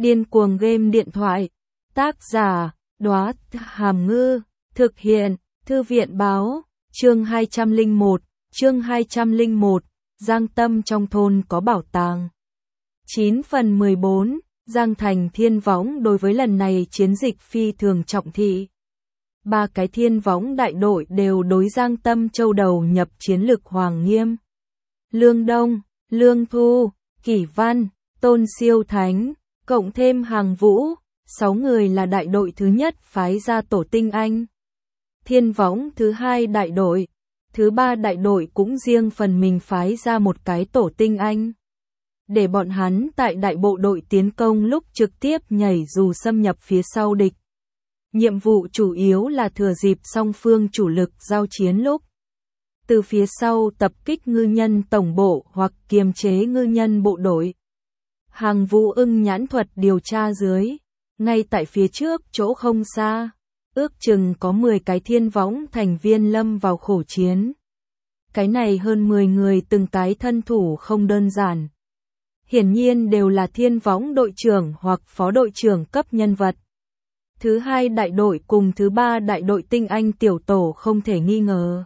Điên cuồng game điện thoại. Tác giả, Đóa Hàm Ngư. Thực hiện, Thư viện báo. Chương 201. Chương 201. Giang Tâm trong thôn có bảo tàng. 9/14. Giang Thành Thiên Võng đối với lần này chiến dịch phi thường trọng thị. 3 cái Thiên Võng đại đội đều đối Giang Tâm châu đầu nhập chiến lực Hoàng Nghiêm, Lương Đông, Lương Thu, Kỷ Văn, Tôn Siêu Thánh, cộng thêm Hàng Vũ, 6 người là đại đội thứ nhất phái ra tổ tinh anh. Thiên Võng thứ 2 đại đội, thứ 3 đại đội cũng riêng phần mình phái ra một cái tổ tinh anh, để bọn hắn tại đại bộ đội tiến công lúc trực tiếp nhảy dù xâm nhập phía sau địch. Nhiệm vụ chủ yếu là thừa dịp song phương chủ lực giao chiến lúc, từ phía sau tập kích ngư nhân tổng bộ hoặc kiềm chế ngư nhân bộ đội. Hàng Vũ ưng nhãn thuật điều tra dưới, ngay tại phía trước chỗ không xa, ước chừng có 10 cái Thiên Võng thành viên lâm vào khổ chiến. Cái này hơn 10 người từng cái thân thủ không đơn giản. Hiển nhiên đều là Thiên Võng đội trưởng hoặc phó đội trưởng cấp nhân vật. Thứ 2 đại đội cùng thứ 3 đại đội tinh anh tiểu tổ không thể nghi ngờ.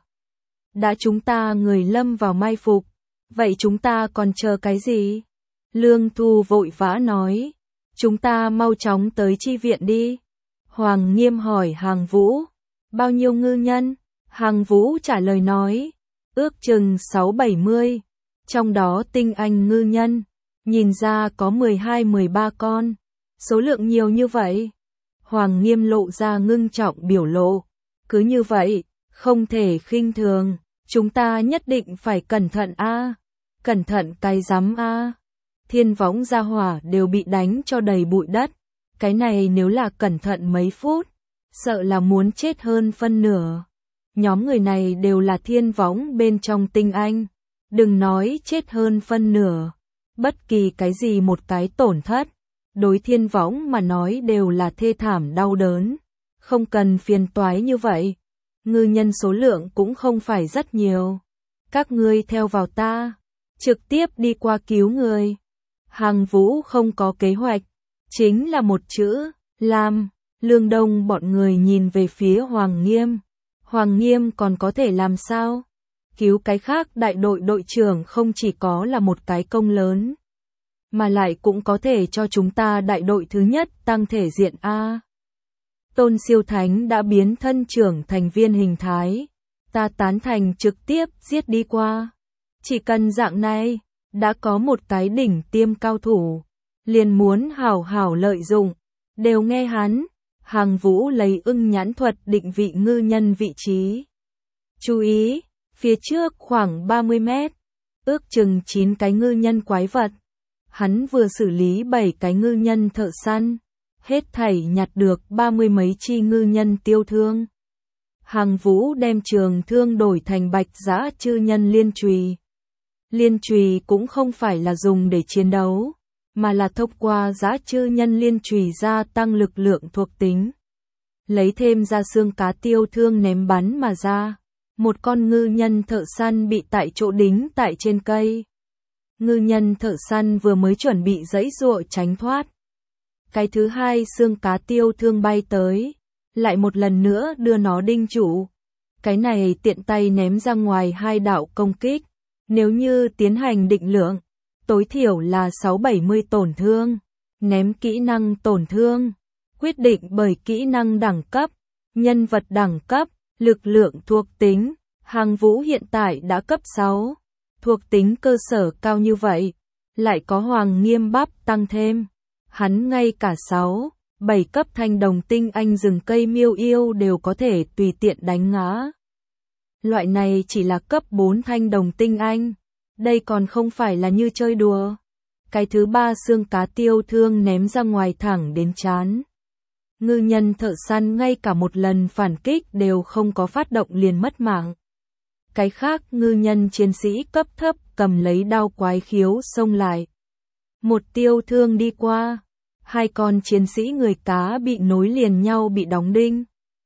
Đã chúng ta người lâm vào mai phục, vậy chúng ta còn chờ cái gì? Lương Thu vội vã nói, chúng ta mau chóng tới chi viện đi. Hoàng Nghiêm hỏi Hàng Vũ, bao nhiêu ngư nhân? Hàng Vũ trả lời nói, ước chừng 6-70, trong đó tinh anh ngư nhân, nhìn ra có 12-13 con, số lượng nhiều như vậy. Hoàng Nghiêm lộ ra ngưng trọng biểu lộ, cứ như vậy, không thể khinh thường, chúng ta nhất định phải cẩn thận a. Cẩn thận cái rắm a. Thiên Võng gia hỏa đều bị đánh cho đầy bụi đất, cái này nếu là cẩn thận mấy phút, sợ là muốn chết hơn phân nửa. Nhóm người này đều là Thiên Võng bên trong tinh anh, đừng nói chết hơn phân nửa, bất kỳ cái gì một cái tổn thất, đối Thiên Võng mà nói đều là thê thảm đau đớn, không cần phiền toái như vậy. Ngư nhân số lượng cũng không phải rất nhiều. Các ngươi theo vào ta, trực tiếp đi qua cứu người. Hàng Vũ không có kế hoạch, chính là một chữ, làm. Lương Đông bọn người nhìn về phía Hoàng Nghiêm. Hoàng Nghiêm còn có thể làm sao? Cứu cái khác đại đội đội trưởng không chỉ có là một cái công lớn, mà lại cũng có thể cho chúng ta đại đội thứ nhất tăng thể diện a. Tôn Siêu Thánh đã biến thân trưởng thành viên hình thái, ta tán thành trực tiếp giết đi qua. Chỉ cần dạng này, đã có một cái đỉnh tiêm cao thủ, liền muốn hảo hảo lợi dụng, đều nghe hắn. Hàng Vũ lấy ưng nhãn thuật định vị ngư nhân vị trí. Chú ý, phía trước khoảng 30 mét, ước chừng 9 cái ngư nhân quái vật. Hắn vừa xử lý 7 cái ngư nhân thợ săn, hết thảy nhặt được 30 mấy chi ngư nhân tiêu thương. Hàng Vũ đem trường thương đổi thành bạch dã chư nhân liên chùy. Liên chùy cũng không phải là dùng để chiến đấu, mà là thông qua dã chư nhân liên chùy gia tăng lực lượng thuộc tính. Lấy thêm ra xương cá tiêu thương ném bắn mà ra. Một con ngư nhân thợ săn bị tại chỗ đính tại trên cây. Ngư nhân thợ săn vừa mới chuẩn bị giãy giụa tránh thoát. Cái thứ 2 xương cá tiêu thương bay tới, lại một lần nữa đưa nó đinh trụ. Cái này tiện tay ném ra ngoài 2 đạo công kích. Nếu như tiến hành định lượng, tối thiểu là 6-70 tổn thương. Ném kỹ năng tổn thương, quyết định bởi kỹ năng đẳng cấp, nhân vật đẳng cấp, lực lượng thuộc tính. Hàng Vũ hiện tại đã cấp 6, thuộc tính cơ sở cao như vậy, lại có Hoàng Nghiêm bắp tăng thêm. Hắn ngay cả 6-7 cấp thanh đồng tinh anh rừng cây miêu yêu đều có thể tùy tiện đánh ngã. Loại này chỉ là cấp 4 thanh đồng tinh anh, đây còn không phải là như chơi đùa. Cái thứ 3 xương cá tiêu thương ném ra ngoài thẳng đến trán. Ngư nhân thợ săn ngay cả một lần phản kích đều không có phát động liền mất mạng. Cái khác ngư nhân chiến sĩ cấp thấp cầm lấy đao quái khiếu xông lại. Một tiêu thương đi qua, 2 con chiến sĩ người cá bị nối liền nhau bị đóng đinh.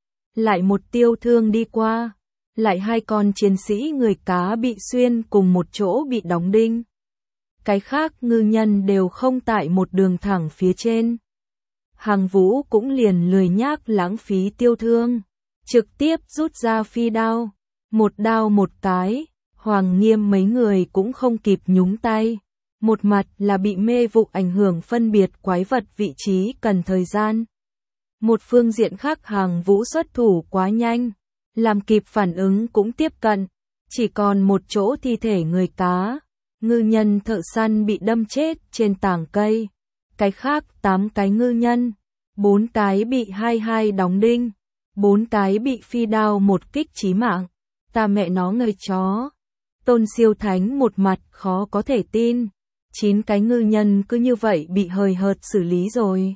Lại một tiêu thương đi qua, lại 2 con chiến sĩ người cá bị xuyên cùng một chỗ bị đóng đinh. cái khác ngư nhân đều không tại một đường thẳng phía trên. Hàng Vũ cũng liền lười nhác lãng phí tiêu thương, trực tiếp rút ra phi đao, một đao một cái, Hoàng Nghiêm mấy người cũng không kịp nhúng tay. Một mặt là bị mê vụ ảnh hưởng phân biệt quái vật vị trí cần thời gian. Một phương diện khác Hàng Vũ xuất thủ quá nhanh, làm kịp phản ứng cũng tiếp cận, chỉ còn một chỗ thi thể người cá. Ngư nhân thợ săn bị đâm chết trên tảng cây, cái khác 8 cái ngư nhân, 4 cái bị 22 đóng đinh, 4 cái bị phi đao một kích chí mạng. Ta mẹ nó ngây chó. Tôn Siêu Thánh một mặt khó có thể tin, 9 cái ngư nhân cứ như vậy bị hời hợt xử lý rồi.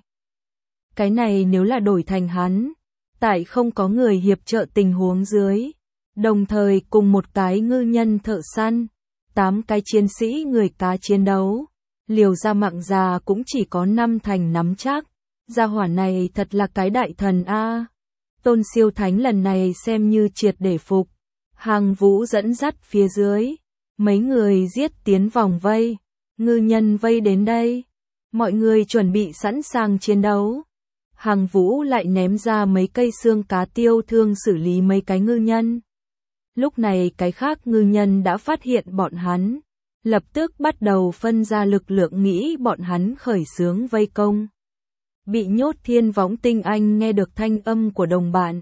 Cái này nếu là đổi thành hắn, tại không có người hiệp trợ tình huống dưới, đồng thời cùng một cái ngư nhân thợ săn, 8 cái chiến sĩ người cá chiến đấu, liều ra mạng già cũng chỉ có 5 thành nắm chắc. Gia hỏa này thật là cái đại thần a. Tôn Siêu Thánh lần này xem như triệt để phục. Hàng Vũ dẫn dắt phía dưới, mấy người giết tiến vòng vây, ngư nhân vây đến đây, mọi người chuẩn bị sẵn sàng chiến đấu. Hàng Vũ lại ném ra mấy cây xương cá tiêu thương xử lý mấy cái ngư nhân. Lúc này cái khác ngư nhân đã phát hiện bọn hắn, lập tức bắt đầu phân ra lực lượng nghĩ bọn hắn khởi xướng vây công. Bị nhốt Thiên Võng tinh anh nghe được thanh âm của đồng bạn,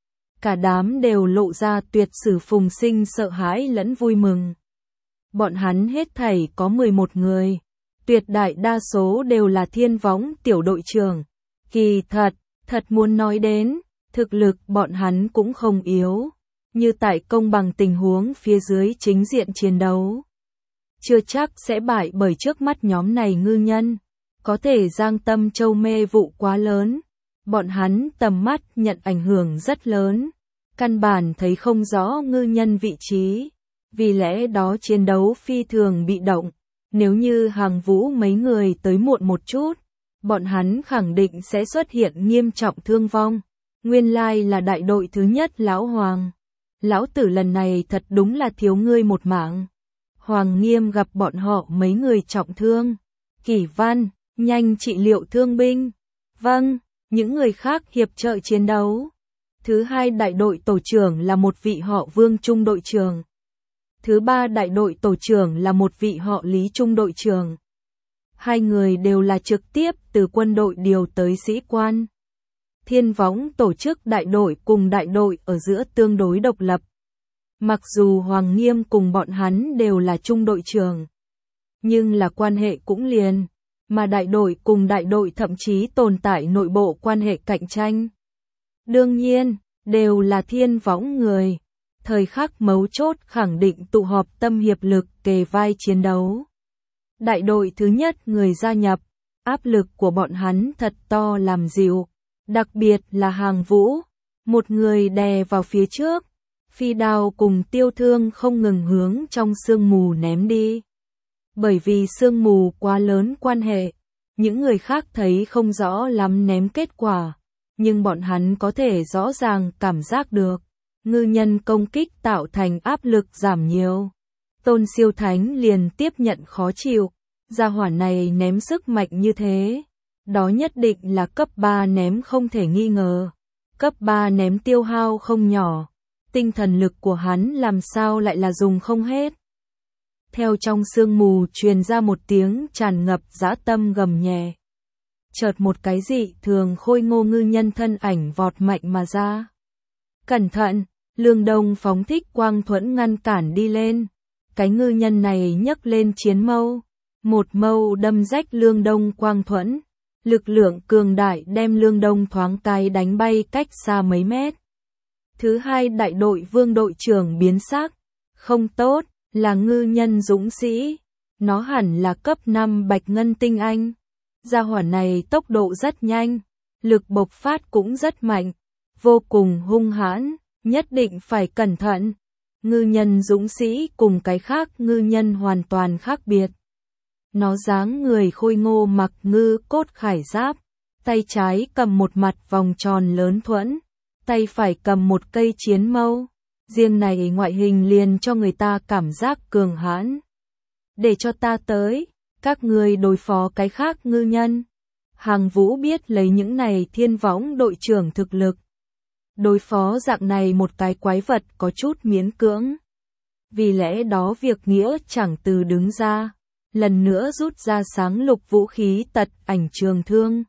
cả đám đều lộ ra tuyệt sử phùng sinh sợ hãi lẫn vui mừng. Bọn hắn hết thảy có 11 người, tuyệt đại đa số đều là Thiên Võng tiểu đội trưởng. Kỳ thật muốn nói đến, thực lực bọn hắn cũng không yếu, như tại công bằng tình huống phía dưới chính diện chiến đấu. Chưa chắc sẽ bại bởi trước mắt nhóm này ngư nhân, có thể Giang Tâm Châu mê vụ quá lớn, bọn hắn tầm mắt nhận ảnh hưởng rất lớn, căn bản thấy không rõ ngư nhân vị trí, vì lẽ đó chiến đấu phi thường bị động. Nếu như Hàng Vũ mấy người tới muộn một chút, bọn hắn khẳng định sẽ xuất hiện nghiêm trọng thương vong. Nguyên lai là đại đội thứ nhất Lão Hoàng. Lão tử lần này thật đúng là thiếu ngươi một mạng. Hoàng Nghiêm gặp bọn họ mấy người trọng thương. Kỷ Văn, nhanh trị liệu thương binh. Vâng, những người khác hiệp trợ chiến đấu. Thứ hai đại đội tổ trưởng là một vị họ Vương trung đội trưởng. Thứ ba đại đội tổ trưởng là một vị họ Lý trung đội trưởng. Hai người đều là trực tiếp từ quân đội điều tới sĩ quan. Thiên Võng tổ chức đại đội cùng đại đội ở giữa tương đối độc lập. Mặc dù Hoàng Nghiêm cùng bọn hắn đều là trung đội trưởng, nhưng là quan hệ cũng liền, mà đại đội cùng đại đội thậm chí tồn tại nội bộ quan hệ cạnh tranh. Đương nhiên, đều là Thiên Võng người, thời khắc mấu chốt khẳng định tụ họp tâm hiệp lực kề vai chiến đấu. Đại đội thứ nhất người gia nhập, áp lực của bọn hắn thật to làm dịu, đặc biệt là Hàng Vũ, một người đè vào phía trước, phi đao cùng tiêu thương không ngừng hướng trong sương mù ném đi. Bởi vì sương mù quá lớn quan hệ, những người khác thấy không rõ lắm ném kết quả, nhưng bọn hắn có thể rõ ràng cảm giác được, ngư nhân công kích tạo thành áp lực giảm nhiều. Tôn Siêu Thánh liền tiếp nhận khó chịu, gia hỏa này ném sức mạnh như thế, đó nhất định là cấp 3 ném không thể nghi ngờ. Cấp 3 ném tiêu hao không nhỏ, tinh thần lực của hắn làm sao lại là dùng không hết. Theo trong sương mù truyền ra một tiếng tràn ngập dã tâm gầm nhẹ. Chợt một cái dị thường khôi ngô ngư nhân thân ảnh vọt mạnh mà ra. Cẩn thận, Lương Đông phóng thích quang thuẫn ngăn cản đi lên. Cái ngư nhân này nhấc lên chiến mâu, một mâu đâm rách Lương Đông quang thuẫn. Lực lượng cường đại đem Lương Đông thoáng cái đánh bay cách xa mấy mét. Thứ hai đại đội Vương đội trưởng biến sắc. Không tốt, là ngư nhân dũng sĩ. Nó hẳn là cấp 5 bạch ngân tinh anh. Gia hỏa này tốc độ rất nhanh, lực bộc phát cũng rất mạnh, vô cùng hung hãn, nhất định phải cẩn thận. Ngư nhân dũng sĩ cùng cái khác ngư nhân hoàn toàn khác biệt. Nó dáng người khôi ngô mặc ngư cốt khải giáp, tay trái cầm một mặt vòng tròn lớn thuẫn, tay phải cầm một cây chiến mâu. Riêng này ngoại hình liền cho người ta cảm giác cường hãn. Để cho ta tới, Các ngươi đối phó cái khác ngư nhân. Hàng Vũ biết lấy những này thiên võng đội trưởng thực lực. Đối phó dạng này một cái quái vật có chút miễn cưỡng. Vì lẽ đó việc nghĩa chẳng từ đứng ra. Lần nữa rút ra sáng lục vũ khí tật ảnh trường thương.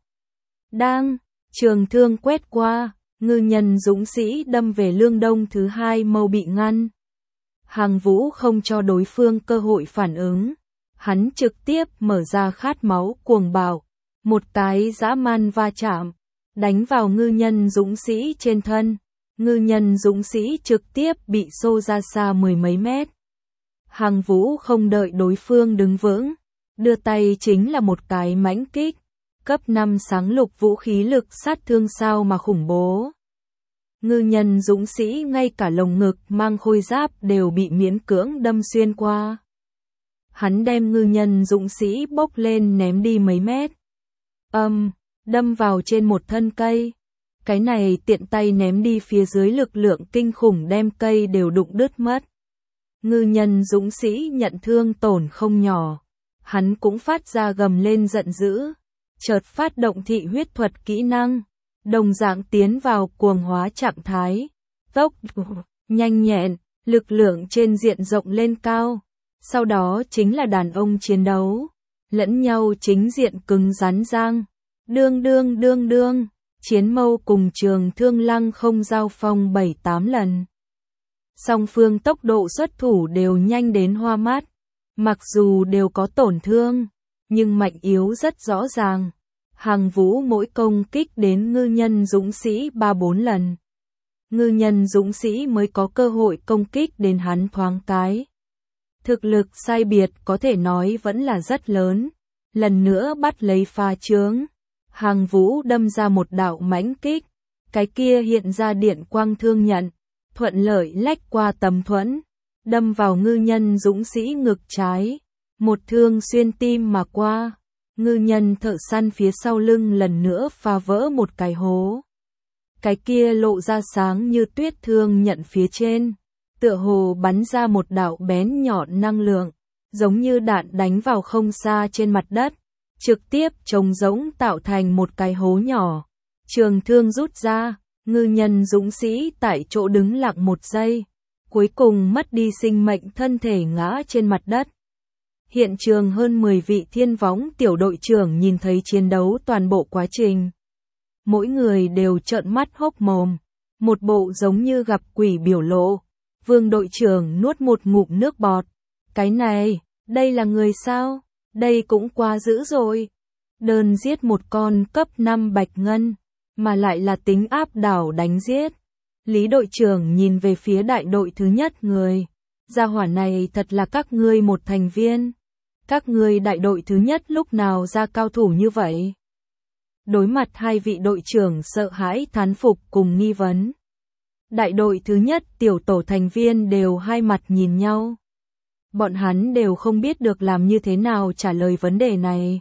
Trường thương quét qua, ngư nhân dũng sĩ đâm về lương đông thứ hai mâu bị ngăn. Hàng Vũ không cho đối phương cơ hội phản ứng. Hắn trực tiếp mở ra khát máu cuồng bạo. Một cái dã man va chạm, đánh vào ngư nhân dũng sĩ trên thân. Ngư nhân dũng sĩ trực tiếp bị xô ra xa mười mấy mét. Hàng Vũ không đợi đối phương đứng vững, đưa tay chính là một cái mãnh kích. Cấp 5 sáng lục vũ khí lực sát thương sao mà khủng bố. Ngư nhân dũng sĩ ngay cả lồng ngực mang khôi giáp đều bị miễn cưỡng đâm xuyên qua. Hắn đem ngư nhân dũng sĩ bốc lên ném đi mấy mét. Đâm vào trên một thân cây. Cái này tiện tay ném đi phía dưới lực lượng kinh khủng đem cây đều đụng đứt mất. Ngư nhân dũng sĩ nhận thương tổn không nhỏ. Hắn cũng phát ra gầm lên giận dữ. Chợt phát động thị huyết thuật kỹ năng. Đồng dạng tiến vào cuồng hóa trạng thái. Tốc nhanh nhẹn, lực lượng trên diện rộng lên cao. Sau đó chính là đàn ông chiến đấu. Lẫn nhau chính diện cứng rắn giang. Đương. Chiến mâu cùng trường thương lăng không giao phong 7-8 lần. Song phương tốc độ xuất thủ đều nhanh đến hoa mắt. Mặc dù đều có tổn thương, nhưng mạnh yếu rất rõ ràng. Hàng Vũ mỗi công kích đến ngư nhân dũng sĩ 3-4 lần. Ngư nhân dũng sĩ mới có cơ hội công kích đến hắn thoáng cái. Thực lực sai biệt có thể nói vẫn là rất lớn. Lần nữa bắt lấy pha chướng. Hàng Vũ đâm ra một đạo mãnh kích. Cái kia hiện ra điện quang thương nhận. Thuận lợi lách qua tấm thuẫn. Đâm vào ngư nhân dũng sĩ ngực trái. Một thương xuyên tim mà qua. Ngư nhân thợ săn phía sau lưng lần nữa phá vỡ một cái hố. Cái kia lộ ra sáng như tuyết thương nhận phía trên. Tựa hồ bắn ra một đạo bén nhọn năng lượng. Giống như đạn đánh vào không xa trên mặt đất. Trực tiếp trống rỗng tạo thành một cái hố nhỏ. Trường thương rút ra. Ngư nhân dũng sĩ tại chỗ đứng lặng một giây. Cuối cùng mất đi sinh mệnh thân thể ngã trên mặt đất. Hiện trường hơn 10 vị thiên võng tiểu đội trưởng nhìn thấy chiến đấu toàn bộ quá trình. Mỗi người đều trợn mắt hốc mồm. Một bộ giống như gặp quỷ biểu lộ. Vương đội trưởng nuốt một ngụm nước bọt. Cái này, đây là người sao? Đây cũng quá dữ rồi. Đơn giết một con cấp 5 bạch ngân. Mà lại là tính áp đảo đánh giết. Lý đội trưởng nhìn về phía đại đội thứ nhất người. Gia hỏa này thật là các ngươi một thành viên. Các ngươi đại đội thứ nhất lúc nào ra cao thủ như vậy? Đối mặt hai vị đội trưởng sợ hãi thán phục cùng nghi vấn. Đại đội thứ nhất tiểu tổ thành viên đều hai mặt nhìn nhau. Bọn hắn đều không biết được làm như thế nào trả lời vấn đề này.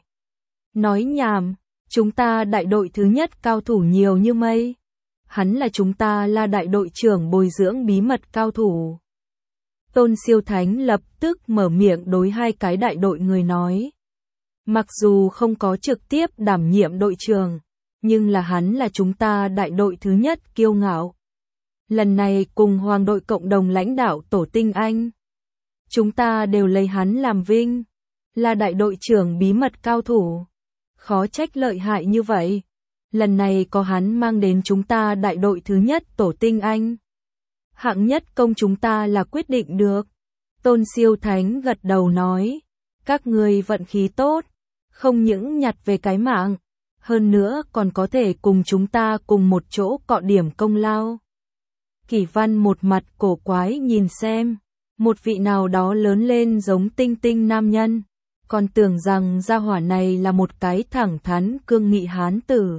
Nói nhảm, chúng ta đại đội thứ nhất cao thủ nhiều như mây. Hắn là chúng ta là đại đội trưởng bồi dưỡng bí mật cao thủ. Tôn Siêu Thánh lập tức mở miệng đối hai cái đại đội người nói. Mặc dù không có trực tiếp đảm nhiệm đội trưởng, nhưng là hắn là chúng ta đại đội thứ nhất kiêu ngạo. Lần này cùng hoàng đội cộng đồng lãnh đạo tổ tinh anh. Chúng ta đều lấy hắn làm vinh. Là đại đội trưởng bí mật cao thủ. Khó trách lợi hại như vậy. Lần này có hắn mang đến chúng ta đại đội thứ nhất tổ tinh anh. Hạng nhất công chúng ta là quyết định được. Tôn Siêu Thánh gật đầu nói. Các ngươi vận khí tốt. Không những nhặt về cái mạng. Hơn nữa còn có thể cùng chúng ta cùng một chỗ cọ điểm công lao. Kỷ Văn một mặt cổ quái nhìn xem. Một vị nào đó lớn lên giống tinh tinh nam nhân. Còn tưởng rằng gia hỏa này là một cái thẳng thắn cương nghị hán tử.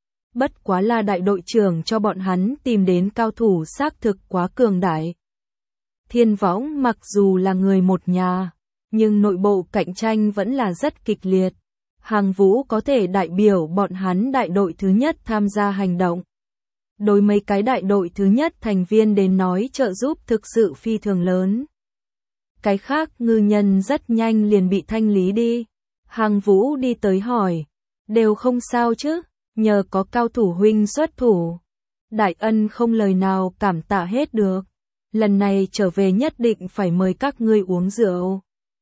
Bất quá là đại đội trưởng cho bọn hắn tìm đến cao thủ xác thực quá cường đại. Thiên võng mặc dù là người một nhà, nhưng nội bộ cạnh tranh vẫn là rất kịch liệt. Hàng Vũ có thể đại biểu bọn hắn đại đội thứ nhất tham gia hành động. Đối mấy cái đại đội thứ nhất thành viên đến nói trợ giúp thực sự phi thường lớn. Cái khác ngư nhân rất nhanh liền bị thanh lý đi. Hàng Vũ đi tới hỏi, đều không sao chứ, nhờ có cao thủ huynh xuất thủ. Đại ân không lời nào cảm tạ hết được, lần này trở về nhất định phải mời các ngươi uống rượu.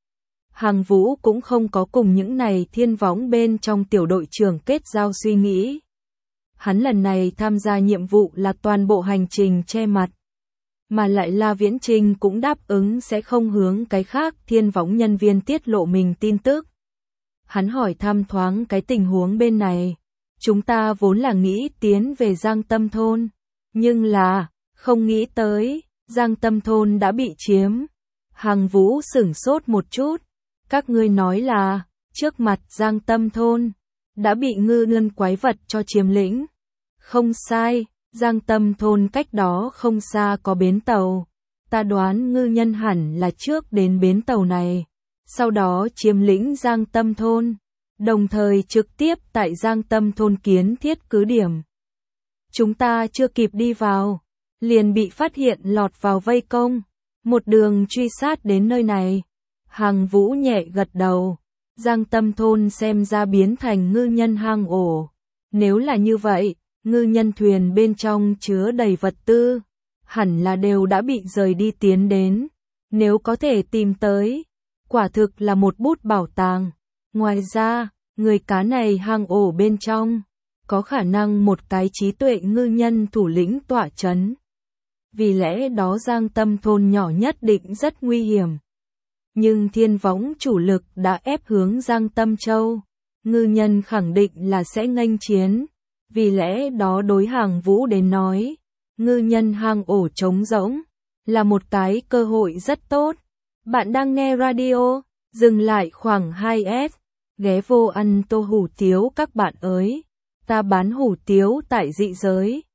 Hàng Vũ cũng không có cùng những này thiên võng bên trong tiểu đội trưởng kết giao suy nghĩ. Hắn lần này tham gia nhiệm vụ là toàn bộ hành trình che mặt. Mà lại La Viễn Trinh cũng đáp ứng sẽ không hướng cái khác thiên võng nhân viên tiết lộ mình tin tức. Hắn hỏi thăm thoáng cái tình huống bên này. Chúng ta vốn là nghĩ tiến về Giang Tâm Thôn. Nhưng là, không nghĩ tới, Giang Tâm Thôn đã bị chiếm. Hàng Vũ sửng sốt một chút. Các ngươi nói là, trước mặt Giang Tâm Thôn, đã bị ngư nhân quái vật cho chiếm lĩnh. Không sai, Giang Tâm Thôn cách đó không xa có bến tàu. Ta đoán ngư nhân hẳn là trước đến bến tàu này, sau đó chiếm lĩnh Giang Tâm Thôn, đồng thời trực tiếp tại Giang Tâm Thôn kiến thiết cứ điểm. Chúng ta chưa kịp đi vào, liền bị phát hiện lọt vào vây công, một đường truy sát đến nơi này. Hàng Vũ nhẹ gật đầu, Giang Tâm Thôn xem ra biến thành ngư nhân hang ổ. Nếu là như vậy, ngư nhân thuyền bên trong chứa đầy vật tư, hẳn là đều đã bị rời đi tiến đến. Nếu có thể tìm tới, quả thực là một bút bảo tàng. Ngoài ra, người cá này hang ổ bên trong, có khả năng một cái trí tuệ ngư nhân thủ lĩnh tọa chấn. Vì lẽ đó Giang Tâm Thôn nhỏ nhất định rất nguy hiểm. Nhưng thiên võng chủ lực đã ép hướng Giang Tâm Châu. Ngư nhân khẳng định là sẽ nghênh chiến. Vì lẽ đó đối Hàng Vũ đến nói, ngư nhân hang ổ trống rỗng, là một cái cơ hội rất tốt. Bạn đang nghe radio, dừng lại khoảng 2S, ghé vô ăn tô hủ tiếu các bạn ơi. Ta bán hủ tiếu tại dị giới.